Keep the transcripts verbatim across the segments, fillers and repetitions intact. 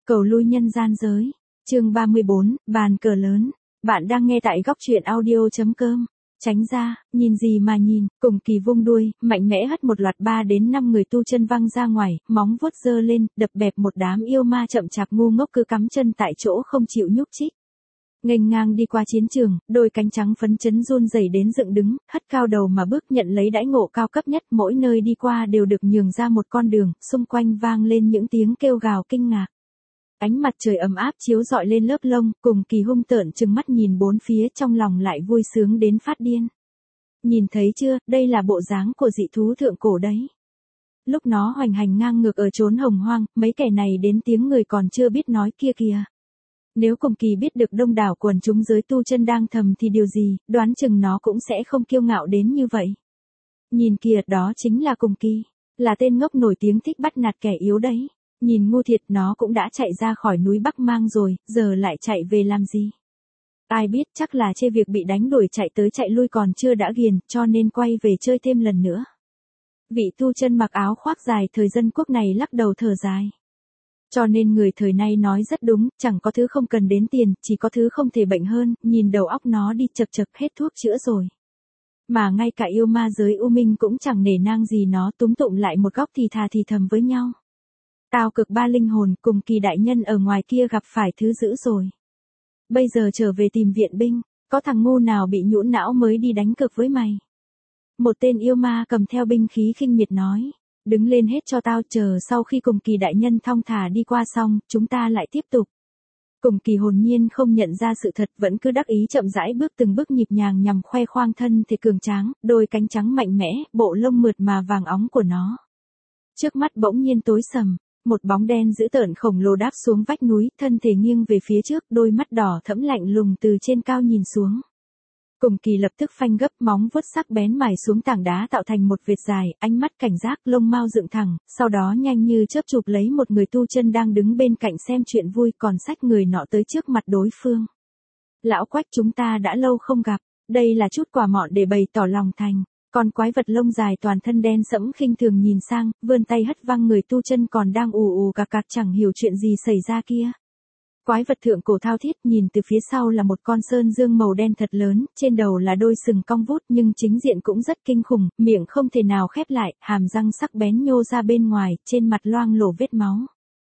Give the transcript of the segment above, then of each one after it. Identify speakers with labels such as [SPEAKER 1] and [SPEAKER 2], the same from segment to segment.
[SPEAKER 1] Cầu lui nhân gian giới. Chương ba mươi bốn, bàn cờ lớn. Bạn đang nghe tại góc truyện audio.com. Tránh ra, nhìn gì mà nhìn, cùng kỳ vung đuôi, mạnh mẽ hất một loạt ba đến năm người tu chân văng ra ngoài, móng vuốt giơ lên, đập bẹp một đám yêu ma chậm chạp ngu ngốc cứ cắm chân tại chỗ không chịu nhúc nhích. Nghênh ngang đi qua chiến trường, đôi cánh trắng phấn chấn run rẩy đến dựng đứng, hất cao đầu mà bước nhận lấy đãi ngộ cao cấp nhất, mỗi nơi đi qua đều được nhường ra một con đường, xung quanh vang lên những tiếng kêu gào kinh ngạc. Ánh mặt trời ấm áp chiếu rọi lên lớp lông, cùng kỳ hung tợn trừng mắt nhìn bốn phía, trong lòng lại vui sướng đến phát điên. Nhìn thấy chưa, đây là bộ dáng của dị thú thượng cổ đấy. Lúc nó hoành hành ngang ngược ở chốn hồng hoang, mấy kẻ này đến tiếng người còn chưa biết nói kia kìa. Nếu cùng kỳ biết được đông đảo quần chúng giới tu chân đang thầm thì điều gì, đoán chừng nó cũng sẽ không kiêu ngạo đến như vậy. Nhìn kìa, đó chính là cùng kỳ, là tên ngốc nổi tiếng thích bắt nạt kẻ yếu đấy. Nhìn ngu thiệt, nó cũng đã chạy ra khỏi núi Bắc Mang rồi, giờ lại chạy về làm gì? Ai biết, chắc là chê việc bị đánh đuổi chạy tới chạy lui còn chưa đã ghiền, cho nên quay về chơi thêm lần nữa. Vị tu chân mặc áo khoác dài thời dân quốc này lắc đầu thở dài. Cho nên người thời nay nói rất đúng, chẳng có thứ không cần đến tiền, chỉ có thứ không thể bệnh hơn, nhìn đầu óc nó đi chật chật hết thuốc chữa rồi. Mà ngay cả yêu ma giới U Minh cũng chẳng nể nang gì nó, túm tụm lại một góc thì thà thì thầm với nhau. Tao cực ba linh hồn, cùng kỳ đại nhân ở ngoài kia gặp phải thứ dữ rồi. Bây giờ trở về tìm viện binh, có thằng ngu nào bị nhũn não mới đi đánh cực với mày. Một tên yêu ma cầm theo binh khí khinh miệt nói, đứng lên hết cho tao, chờ sau khi cùng kỳ đại nhân thong thả đi qua xong, chúng ta lại tiếp tục. Cùng kỳ hồn nhiên không nhận ra sự thật, vẫn cứ đắc ý chậm rãi bước từng bước nhịp nhàng nhằm khoe khoang thân thể cường tráng, đôi cánh trắng mạnh mẽ, bộ lông mượt mà vàng óng của nó. Trước mắt bỗng nhiên tối sầm. Một bóng đen dữ tợn khổng lồ đáp xuống vách núi, thân thể nghiêng về phía trước, đôi mắt đỏ thẫm lạnh lùng từ trên cao nhìn xuống. Cùng kỳ lập tức phanh gấp, móng vuốt sắc bén mài xuống tảng đá tạo thành một vệt dài, ánh mắt cảnh giác, lông mao dựng thẳng, sau đó nhanh như chớp chụp lấy một người tu chân đang đứng bên cạnh xem chuyện vui, còn xách người nọ tới trước mặt đối phương. Lão Quách, chúng ta đã lâu không gặp, đây là chút quà mọn để bày tỏ lòng thành. Con quái vật lông dài toàn thân đen sẫm khinh thường nhìn sang, vươn tay hất văng người tu chân còn đang ù ù cạc cạc chẳng hiểu chuyện gì xảy ra kia. Quái vật thượng cổ thao thiết, nhìn từ phía sau là một con sơn dương màu đen thật lớn, trên đầu là đôi sừng cong vút nhưng chính diện cũng rất kinh khủng, miệng không thể nào khép lại, hàm răng sắc bén nhô ra bên ngoài, trên mặt loang lổ vết máu.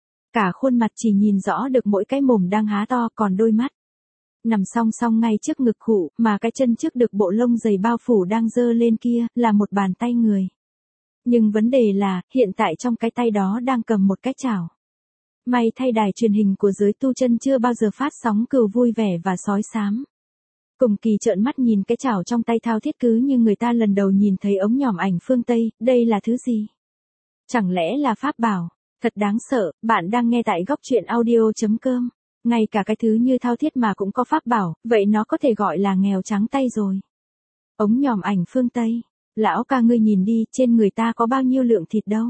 [SPEAKER 1] Cả khuôn mặt chỉ nhìn rõ được mỗi cái mồm đang há to, còn đôi mắt nằm song song ngay trước ngực khụ, mà cái chân trước được bộ lông dày bao phủ đang giơ lên kia, là một bàn tay người. Nhưng vấn đề là, hiện tại trong cái tay đó đang cầm một cái chảo. May thay đài truyền hình của giới tu chân chưa bao giờ phát sóng cừu vui vẻ và sói xám. Cùng kỳ trợn mắt nhìn cái chảo trong tay thao thiết cứ như người ta lần đầu nhìn thấy ống nhòm ảnh phương Tây, đây là thứ gì? Chẳng lẽ là pháp bảo? Thật đáng sợ, bạn đang nghe tại góc truyện audio.com. Ngay cả cái thứ như thao thiết mà cũng có pháp bảo, vậy nó có thể gọi là nghèo trắng tay rồi. Ống nhòm ảnh phương Tây, lão ca ngươi nhìn đi, trên người ta có bao nhiêu lượng thịt đâu.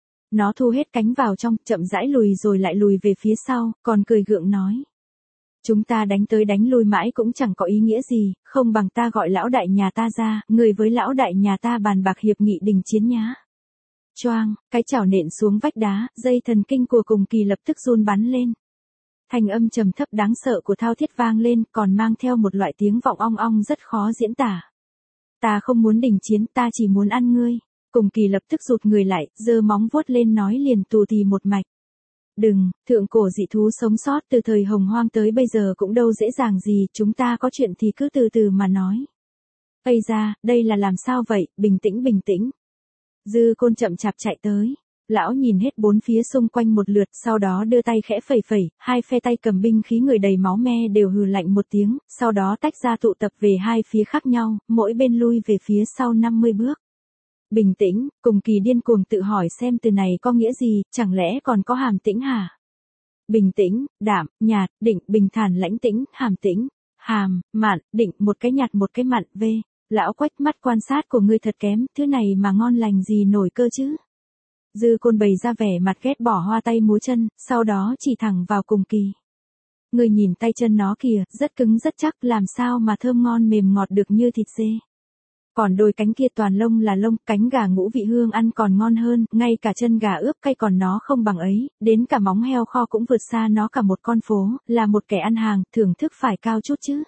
[SPEAKER 1] Nó thu hết cánh vào trong, chậm rãi lùi rồi lại lùi về phía sau, còn cười gượng nói. Chúng ta đánh tới đánh lui mãi cũng chẳng có ý nghĩa gì, không bằng ta gọi lão đại nhà ta ra, người với lão đại nhà ta bàn bạc hiệp nghị đình chiến nhá. Choang, cái chảo nện xuống vách đá, dây thần kinh của cùng kỳ lập tức run bắn lên. Thanh âm trầm thấp đáng sợ của thao thiết vang lên, còn mang theo một loại tiếng vọng ong ong rất khó diễn tả. Ta không muốn đình chiến, ta chỉ muốn ăn ngươi. Cùng kỳ lập tức rụt người lại, giơ móng vuốt lên nói liền tù tì một mạch. Đừng, thượng cổ dị thú sống sót từ thời hồng hoang tới bây giờ cũng đâu dễ dàng gì, chúng ta có chuyện thì cứ từ từ mà nói. Ây da, đây là làm sao vậy, bình tĩnh bình tĩnh. Dư Côn chậm chạp chạy tới. Lão nhìn hết bốn phía xung quanh một lượt, sau đó đưa tay khẽ phẩy phẩy, hai phe tay cầm binh khí người đầy máu me đều hừ lạnh một tiếng, sau đó tách ra tụ tập về hai phía khác nhau, mỗi bên lui về phía sau năm mươi bước. Bình tĩnh, cùng kỳ điên cuồng tự hỏi xem từ này có nghĩa gì, chẳng lẽ còn có hàm tĩnh hả? Bình tĩnh, đạm, nhạt, định, bình thản lãnh tĩnh, hàm tĩnh, hàm, mạn, định, một cái nhạt một cái mặn, v. Lão Quách, mắt quan sát của ngươi thật kém, thứ này mà ngon lành gì nổi cơ chứ? Dư Côn bày ra vẻ mặt ghét bỏ hoa tay múa chân, sau đó chỉ thẳng vào cùng kỳ. Ngươi nhìn tay chân nó kìa, rất cứng rất chắc, làm sao mà thơm ngon mềm ngọt được như thịt dê. Còn đôi cánh kia toàn lông là lông, cánh gà ngũ vị hương ăn còn ngon hơn, ngay cả chân gà ướp cay còn nó không bằng ấy, đến cả móng heo kho cũng vượt xa nó cả một con phố, là một kẻ ăn hàng, thưởng thức phải cao chút chứ.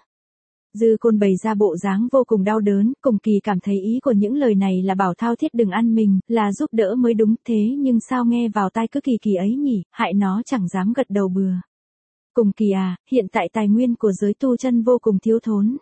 [SPEAKER 1] Dư Côn bày ra bộ dáng vô cùng đau đớn, Cùng Kỳ cảm thấy ý của những lời này là bảo thao thiết đừng ăn mình, là giúp đỡ mới đúng, thế nhưng sao nghe vào tai cứ kỳ kỳ ấy nhỉ, hại nó chẳng dám gật đầu bừa. Cùng Kỳ à, hiện tại tài nguyên của giới tu chân vô cùng thiếu thốn.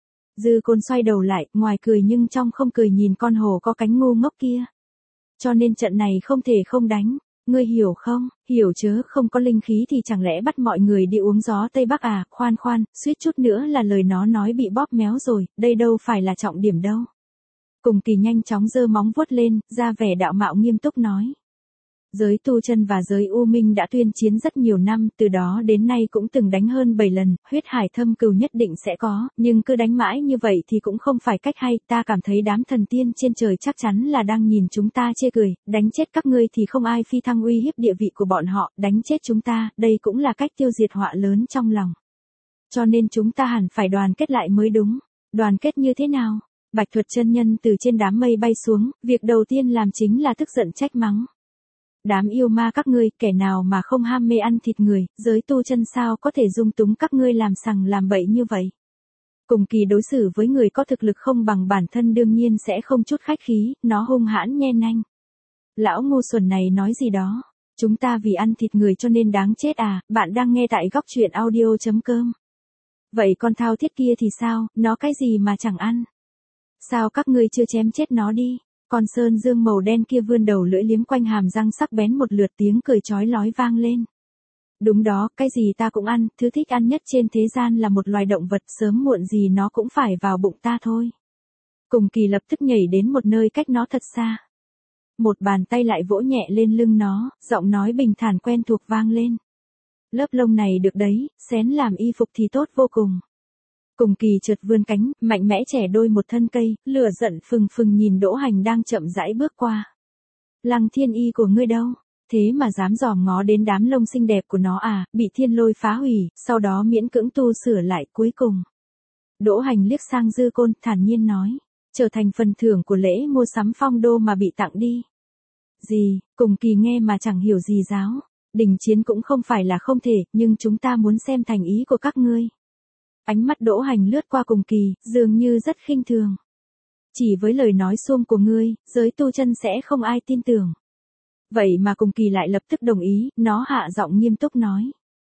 [SPEAKER 1] Dư Côn xoay đầu lại, ngoài cười nhưng trong không cười nhìn con hổ có cánh ngu ngốc kia. Cho nên trận này không thể không đánh. Ngươi hiểu không, hiểu chớ, không có linh khí thì chẳng lẽ bắt mọi người đi uống gió Tây Bắc à, khoan khoan, suýt chút nữa là lời nó nói bị bóp méo rồi, đây đâu phải là trọng điểm đâu. Cùng Kỳ nhanh chóng giơ móng vuốt lên, ra vẻ đạo mạo nghiêm túc nói. Giới tu chân và giới u minh đã tuyên chiến rất nhiều năm, từ đó đến nay cũng từng đánh hơn bảy lần, huyết hải thâm cừu nhất định sẽ có, nhưng cứ đánh mãi như vậy thì cũng không phải cách hay, ta cảm thấy đám thần tiên trên trời chắc chắn là đang nhìn chúng ta chê cười, đánh chết các ngươi thì không ai phi thăng uy hiếp địa vị của bọn họ, đánh chết chúng ta, đây cũng là cách tiêu diệt họa lớn trong lòng. Cho nên chúng ta hẳn phải đoàn kết lại mới đúng. Đoàn kết như thế nào? Bạch Thuật chân nhân từ trên đám mây bay xuống, việc đầu tiên làm chính là tức giận trách mắng. Đám yêu ma các ngươi, kẻ nào mà không ham mê ăn thịt người, giới tu chân sao có thể dung túng các ngươi làm sằng làm bậy như vậy. Cùng Kỳ đối xử với người có thực lực không bằng bản thân đương nhiên sẽ không chút khách khí, nó hung hãn nhe nanh. Lão ngu xuẩn này nói gì đó, chúng ta vì ăn thịt người cho nên đáng chết à, bạn đang nghe tại góc truyện audio chấm com. Vậy con thao thiết kia thì sao, nó cái gì mà chẳng ăn? Sao các ngươi chưa chém chết nó đi? Con sơn dương màu đen kia vươn đầu lưỡi liếm quanh hàm răng sắc bén một lượt, tiếng cười chói lói vang lên. Đúng đó, cái gì ta cũng ăn, thứ thích ăn nhất trên thế gian là một loài động vật, sớm muộn gì nó cũng phải vào bụng ta thôi. Cùng Kỳ lập tức nhảy đến một nơi cách nó thật xa. Một bàn tay lại vỗ nhẹ lên lưng nó, giọng nói bình thản quen thuộc vang lên. Lớp lông này được đấy, xén làm y phục thì tốt vô cùng. Cùng Kỳ chợt vươn cánh, mạnh mẽ chẻ đôi một thân cây, lửa giận phừng phừng nhìn Đỗ Hành đang chậm rãi bước qua. Lăng thiên y của ngươi đâu? Thế mà dám dòm ngó đến đám lông xinh đẹp của nó à, bị thiên lôi phá hủy, sau đó miễn cưỡng tu sửa lại cuối cùng. Đỗ Hành liếc sang Dư Côn, thản nhiên nói, trở thành phần thưởng của lễ mua sắm phong đô mà bị tặng đi. Gì? Cùng Kỳ nghe mà chẳng hiểu gì giáo. Đình chiến cũng không phải là không thể, nhưng chúng ta muốn xem thành ý của các ngươi. Ánh mắt Đỗ Hành lướt qua Cùng Kỳ, dường như rất khinh thường. Chỉ với lời nói suông của ngươi, giới tu chân sẽ không ai tin tưởng. Vậy mà Cùng Kỳ lại lập tức đồng ý, nó hạ giọng nghiêm túc nói.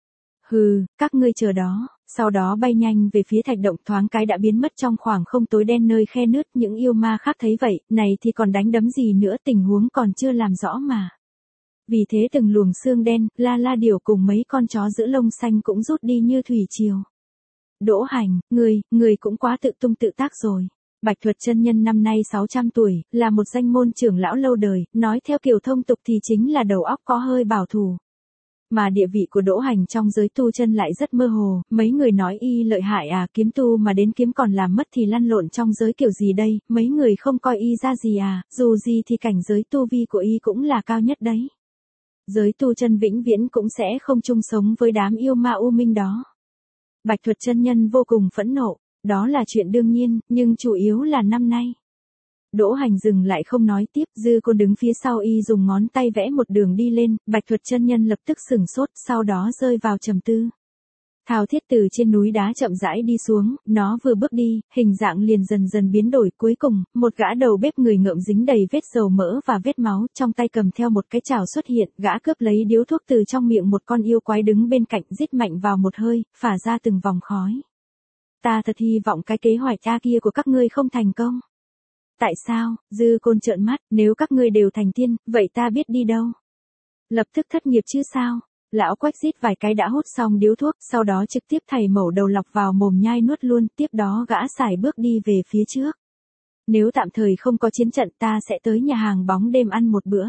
[SPEAKER 1] Hừ, các ngươi chờ đó, sau đó bay nhanh về phía thạch động, thoáng cái đã biến mất trong khoảng không tối đen nơi khe nứt. Những yêu ma khác thấy vậy, này thì còn đánh đấm gì nữa, tình huống còn chưa làm rõ mà. Vì thế từng luồng xương đen, la la điểu cùng mấy con chó giữ lông xanh cũng rút đi như thủy triều. Đỗ Hành, người, người cũng quá tự tung tự tác rồi. Bạch Thuật chân nhân năm nay sáu trăm tuổi, là một danh môn trưởng lão lâu đời, nói theo kiểu thông tục thì chính là đầu óc có hơi bảo thủ. Mà địa vị của Đỗ Hành trong giới tu chân lại rất mơ hồ, mấy người nói y lợi hại à, kiếm tu mà đến kiếm còn làm mất thì lăn lộn trong giới kiểu gì đây, mấy người không coi y ra gì à, dù gì thì cảnh giới tu vi của y cũng là cao nhất đấy. Giới tu chân vĩnh viễn cũng sẽ không chung sống với đám yêu ma u minh đó. Bạch Thuật chân nhân vô cùng phẫn nộ, đó là chuyện đương nhiên, nhưng chủ yếu là năm nay. Đỗ Hành dừng lại không nói tiếp, Dư Côn đứng phía sau y dùng ngón tay vẽ một đường đi lên, Bạch Thuật chân nhân lập tức sửng sốt, sau đó rơi vào trầm tư. Thao thiết từ trên núi đá chậm rãi đi xuống, nó vừa bước đi, hình dạng liền dần dần biến đổi, cuối cùng, một gã đầu bếp người ngợm dính đầy vết dầu mỡ và vết máu, trong tay cầm theo một cái chảo xuất hiện, gã cướp lấy điếu thuốc từ trong miệng một con yêu quái đứng bên cạnh, rít mạnh vào một hơi, phả ra từng vòng khói. Ta thật hy vọng cái kế hoạch cha kia của các ngươi không thành công. Tại sao? Dư Côn trợn mắt, nếu các ngươi đều thành tiên, vậy ta biết đi đâu? Lập tức thất nghiệp chứ sao? Lão Quách rít vài cái đã hút xong điếu thuốc, sau đó trực tiếp thảy mẩu đầu lọc vào mồm nhai nuốt luôn, tiếp đó gã xài bước đi về phía trước. Nếu tạm thời không có chiến trận ta sẽ tới nhà hàng bóng đêm ăn một bữa.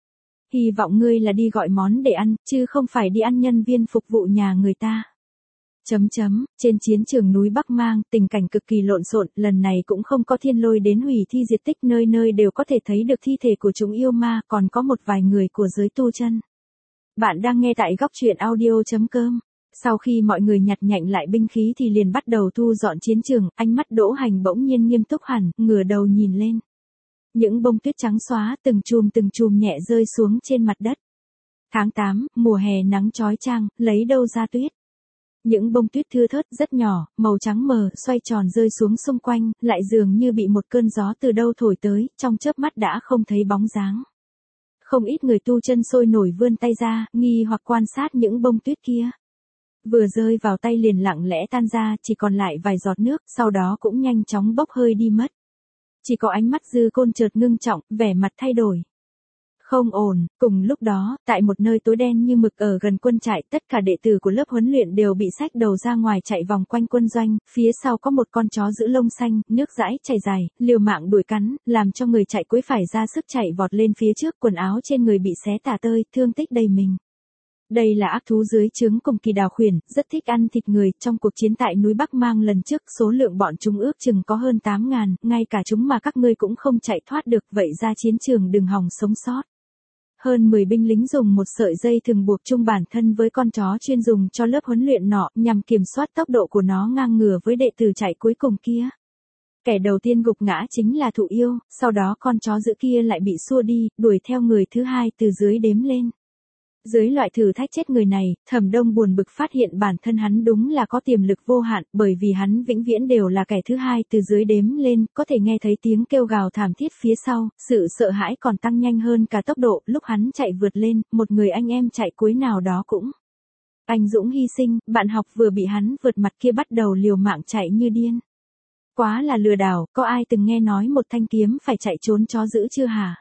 [SPEAKER 1] Hy vọng ngươi là đi gọi món để ăn, chứ không phải đi ăn nhân viên phục vụ nhà người ta. Chấm chấm, trên chiến trường núi Bắc Mang, tình cảnh cực kỳ lộn xộn, lần này cũng không có thiên lôi đến hủy thi diệt tích, nơi nơi đều có thể thấy được thi thể của chúng yêu ma, còn có một vài người của giới tu chân. Bạn đang nghe tại góc truyện audio chấm com. Sau khi mọi người nhặt nhạnh lại binh khí thì liền bắt đầu thu dọn chiến trường, ánh mắt Đỗ Hành bỗng nhiên nghiêm túc hẳn, ngửa đầu nhìn lên. Những bông tuyết trắng xóa từng chùm từng chùm nhẹ rơi xuống trên mặt đất. Tháng tám, mùa hè nắng chói chang, lấy đâu ra tuyết. Những bông tuyết thưa thớt rất nhỏ, màu trắng mờ, xoay tròn rơi xuống xung quanh, lại dường như bị một cơn gió từ đâu thổi tới, trong chớp mắt đã không thấy bóng dáng. Không ít người tu chân sôi nổi vươn tay ra, nghi hoặc quan sát những bông tuyết kia. Vừa rơi vào tay liền lặng lẽ tan ra, chỉ còn lại vài giọt nước, sau đó cũng nhanh chóng bốc hơi đi mất. Chỉ có ánh mắt Dư Côn chợt ngưng trọng, vẻ mặt thay đổi. Không ổn, cùng lúc đó, tại một nơi tối đen như mực ở gần quân trại, tất cả đệ tử của lớp huấn luyện đều bị xách đầu ra ngoài chạy vòng quanh quân doanh, phía sau có một con chó giữ lông xanh, nước dãi chảy dài, liều mạng đuổi cắn, làm cho người chạy cuối phải ra sức chạy vọt lên phía trước, quần áo trên người bị xé tả tơi, thương tích đầy mình. Đây là ác thú dưới trướng cùng kỳ đào khuyển, rất thích ăn thịt người, trong cuộc chiến tại núi Bắc Mang lần trước, số lượng bọn chúng ước chừng có hơn tám ngàn, ngay cả chúng mà các ngươi cũng không chạy thoát được, vậy ra chiến trường đừng hòng sống sót. Hơn mười binh lính dùng một sợi dây thường buộc chung bản thân với con chó chuyên dùng cho lớp huấn luyện nọ, nhằm kiểm soát tốc độ của nó ngang ngửa với đệ tử chạy cuối cùng kia. Kẻ đầu tiên gục ngã chính là Thụ Yêu, sau đó con chó giữ kia lại bị xua đi, đuổi theo người thứ hai từ dưới đếm lên. Dưới loại thử thách chết người này, Thẩm Đông buồn bực phát hiện bản thân hắn đúng là có tiềm lực vô hạn, bởi vì hắn vĩnh viễn đều là kẻ thứ hai từ dưới đếm lên, có thể nghe thấy tiếng kêu gào thảm thiết phía sau, sự sợ hãi còn tăng nhanh hơn cả tốc độ, lúc hắn chạy vượt lên, một người anh em chạy cuối nào đó cũng anh dũng hy sinh, bạn học vừa bị hắn vượt mặt kia bắt đầu liều mạng chạy như điên. Quá là lừa đảo, có ai từng nghe nói một thanh kiếm phải chạy trốn chó giữ chưa hả?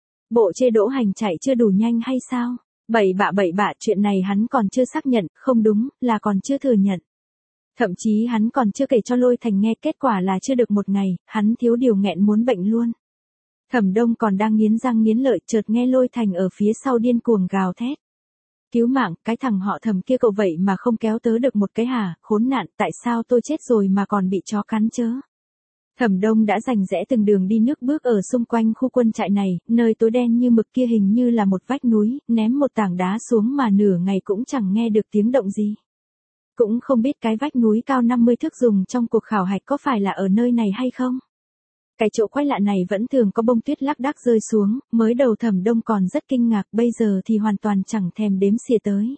[SPEAKER 1] Bộ chê Đỗ Hành chạy chưa đủ nhanh hay sao? Bậy bạ bậy bạ, chuyện này hắn còn chưa xác nhận, không đúng, là còn chưa thừa nhận. Thậm chí hắn còn chưa kể cho Lôi Thành nghe, kết quả là chưa được một ngày, hắn thiếu điều nghẹn muốn bệnh luôn. Thẩm Đông còn đang nghiến răng nghiến lợi, chợt nghe Lôi Thành ở phía sau điên cuồng gào thét. Cứu mạng, cái thằng họ Thẩm kia cậu vậy mà không kéo tớ được một cái hả, khốn nạn, tại sao tôi chết rồi mà còn bị chó cắn chớ? Thẩm Đông đã rành rẽ từng đường đi nước bước ở xung quanh khu quân trại này, nơi tối đen như mực kia hình như là một vách núi, ném một tảng đá xuống mà nửa ngày cũng chẳng nghe được tiếng động gì. Cũng không biết cái vách núi cao năm mươi thước dùng trong cuộc khảo hạch có phải là ở nơi này hay không? Cái chỗ quái lạ này vẫn thường có bông tuyết lác đác rơi xuống, mới đầu Thẩm Đông còn rất kinh ngạc, bây giờ thì hoàn toàn chẳng thèm đếm xỉa tới.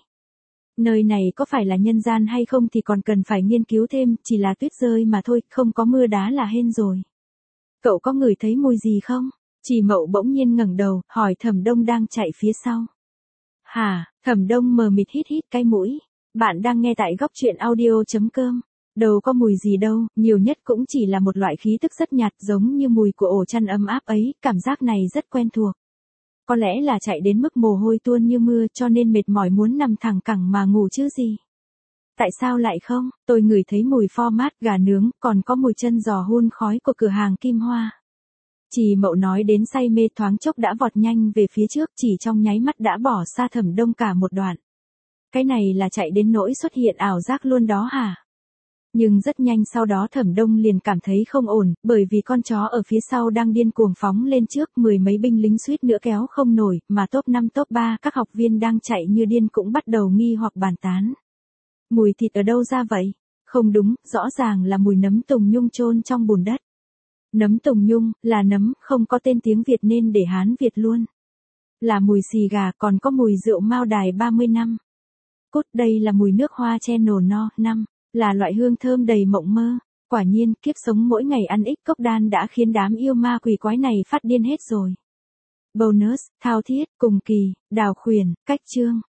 [SPEAKER 1] Nơi này có phải là nhân gian hay không thì còn cần phải nghiên cứu thêm, chỉ là tuyết rơi mà thôi, không có mưa đá là hên rồi. Cậu có ngửi thấy mùi gì không? Chỉ Mậu bỗng nhiên ngẩng đầu, hỏi Thẩm Đông đang chạy phía sau. Hả? Thẩm Đông mờ mịt hít hít cái mũi. Bạn đang nghe tại góc truyện audio chấm com. Đâu có mùi gì đâu, nhiều nhất cũng chỉ là một loại khí tức rất nhạt giống như mùi của ổ chăn ấm áp ấy, cảm giác này rất quen thuộc. Có lẽ là chạy đến mức mồ hôi tuôn như mưa cho nên mệt mỏi muốn nằm thẳng cẳng mà ngủ chứ gì. Tại sao lại không? Tôi ngửi thấy mùi pho mát gà nướng, còn có mùi chân giò hun khói của cửa hàng Kim Hoa. Chỉ Mậu nói đến say mê, thoáng chốc đã vọt nhanh về phía trước, chỉ trong nháy mắt đã bỏ xa Thẩm Đông cả một đoạn. Cái này là chạy đến nỗi xuất hiện ảo giác luôn đó hả? Nhưng rất nhanh sau đó Thẩm Đông liền cảm thấy không ổn, bởi vì con chó ở phía sau đang điên cuồng phóng lên trước, mười mấy binh lính suýt nữa kéo không nổi, mà top năm top ba các học viên đang chạy như điên cũng bắt đầu nghi hoặc bàn tán. Mùi thịt ở đâu ra vậy? Không đúng, rõ ràng là mùi nấm tùng nhung chôn trong bùn đất. Nấm tùng nhung, là nấm, không có tên tiếng Việt nên để Hán Việt luôn. Là mùi xì gà, còn có mùi rượu Mao Đài ba mươi năm. Cút, đây là mùi nước hoa che nổ no, năm. Là loại hương thơm đầy mộng mơ. Quả nhiên, kiếp sống mỗi ngày ăn ít cốc đan đã khiến đám yêu ma quỷ quái này phát điên hết rồi. Bonus, thao thiết, cùng kỳ, đào khuyển, cách chương.